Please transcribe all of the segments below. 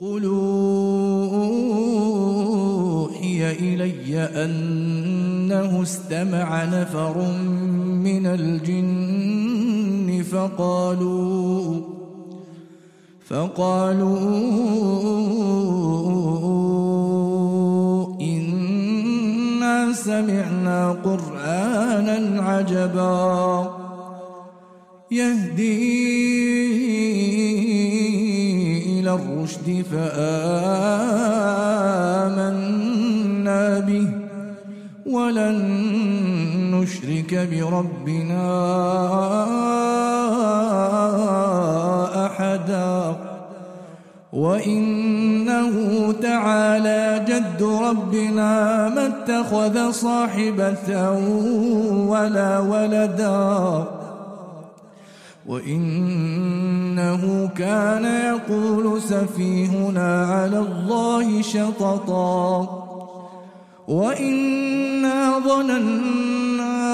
قل أوحي إلي أنه استمع نفر من الجن فقالوا إنا سمعنا قرآنا عجبا يهدي إلى الرشد فآمنا به ولن نشرك بربنا أحدا وإنه تعالى جد ربنا ما اتخذ صاحبة ولا ولدا وإنه كان يقول سفيهنا على الله شططا وإنا ظننا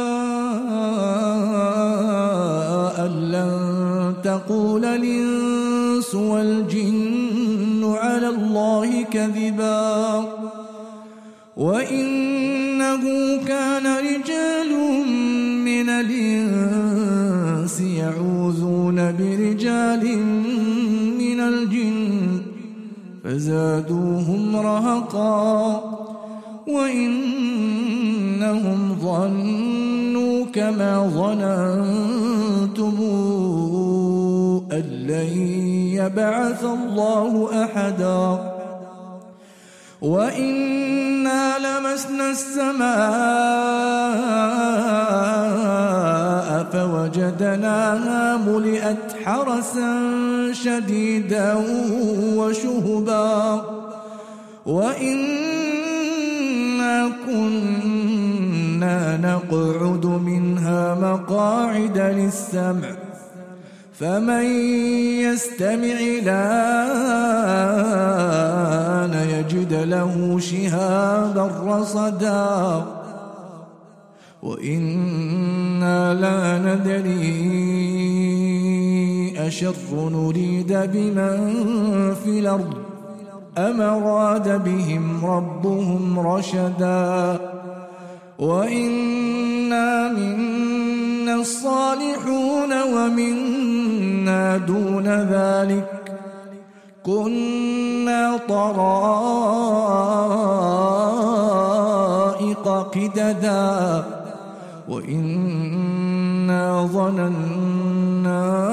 أن لن تقول الإنس والجن على الله كذبا وإنه كان رجال من الإنس يعوذون برجال من الجن فزادوهم رهقا وإنهم ظنوا كما ظننتم أن لن يبعث الله أحدا وإنا لمسنا السماء فوجدناها ملئت حرسا شديدا وشهبا وإنا كنا نقعد منها مقاعد للسمع فمن يستمع الآن يجد له شهابا رصدا وإنا لا ندري أشر نريد بمن في الأرض أم أراد بهم ربهم رشدا وإنا منا الصالحون ومنا دون ذلك كنا طرائق قددا وإنا ظننا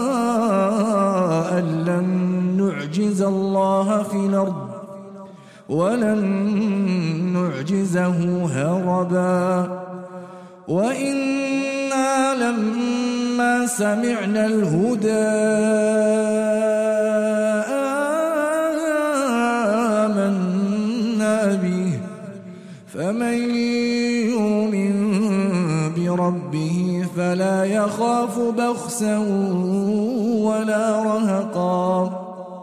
أن لن نعجز الله في الأرض ولن نعجزه هربا وإنا لما سمعنا الهدى آمنا به فمن يؤمن بربه فلا يخاف بخسا ولا رهقا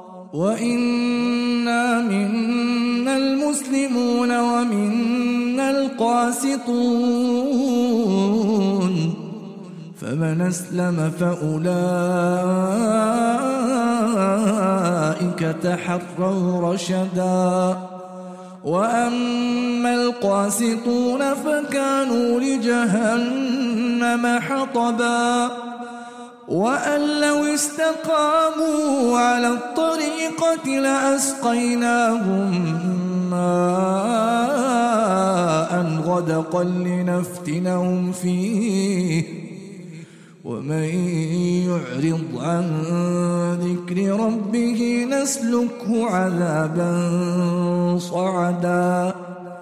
وإنا منا المسلمون ومنا القاسطون فمن أسلم فأولئك تحروا رشدا وأما القاسطون فكانوا لجهنم حطبا وأن لو استقاموا على الطريقة لأسقيناهم ماء غدقا لنفتنهم فيه ومن يعرض عن ذكر ربه نسلكه عذابا صعدا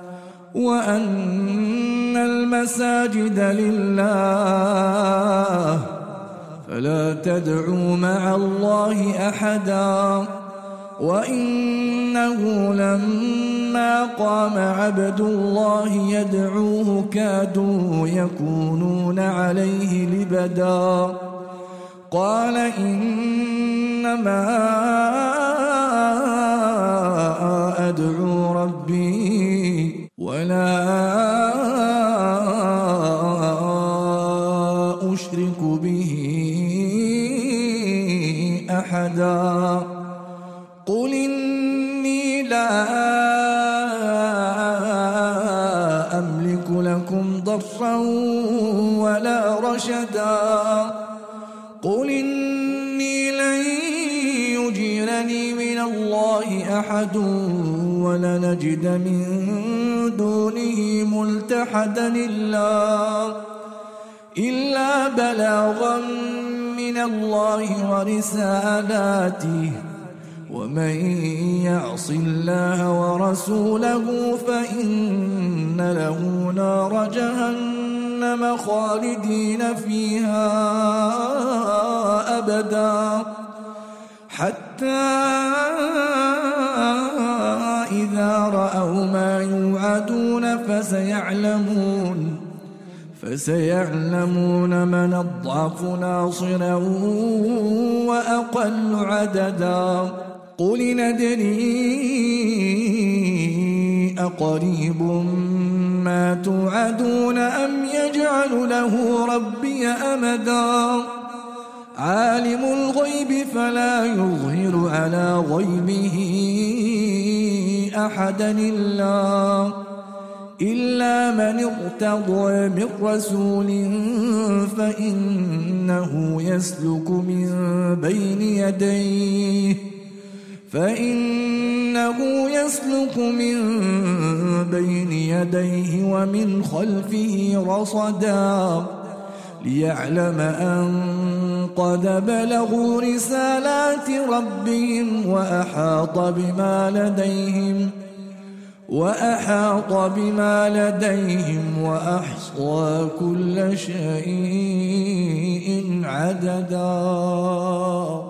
وأن المساجد لله فلا تدعوا مع الله أحدا وإنه لما قام عبد الله يدعوه كادوا يكونون عليه لبدا قال إنما أدعو ربي ولا أشرك به أحدا قل قل إني لا أملك لكم ضرا ولا رشدا قل إني لن يجيرني من الله أحد ولن نجد من دونه ملتحدا إلا بلاغا من الله ورسالاته ومن يعص الله ورسوله فإن له نار جهنم خالدين فيها أبدا حتى إذا رأوا ما يوعدون فسيعلمون من أضعف ناصرا وأقل عددا قل ندري أقريب ما توعدون أم يجعل له ربي أمدا عالم الغيب فلا يظهر على غيبه أحدا إلا من ارتضى من رسول فإنه يسلك من بين يديه ومن خلفه رصدا ليعلم أن قد بلغوا رسالات ربهم وأحاط بما لديهم وأحصى كل شيء عددا.